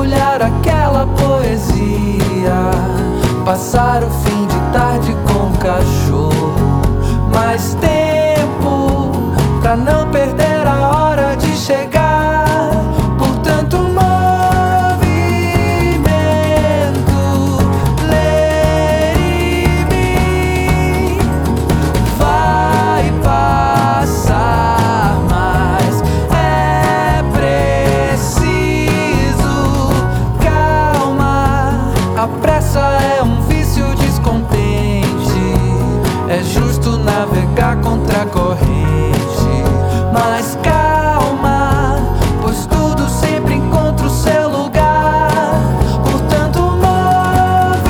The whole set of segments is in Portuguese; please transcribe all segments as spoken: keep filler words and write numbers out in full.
debulhar aquela poesia, passar o fim de tarde com o cachorro. Mais tempo pra não perder a hora de chegar. Por tanto movimento, Lady Me vai passar, mas é preciso calma. A pressa é um vício descontente, é justo navegar contra a corrente. Mas calma, pois tudo sempre encontra o seu lugar. Portanto, movimento,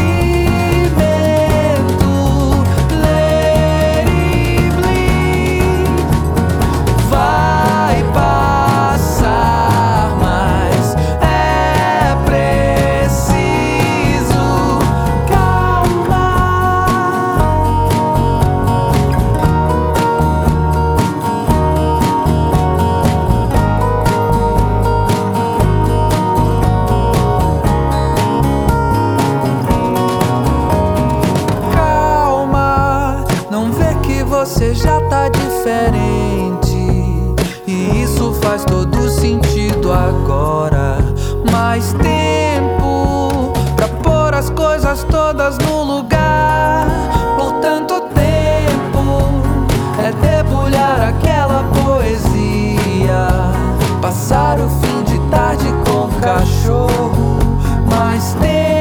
let it bleed. Vai passar, mas é preciso calma. Não vê que você já tá diferente, e isso faz todo sentido agora. Mais tempo pra pôr as coisas todas no lugar. Por tanto tempo é debulhar aquela poesia, passar o fim de tarde com o cachorro. Mais tempo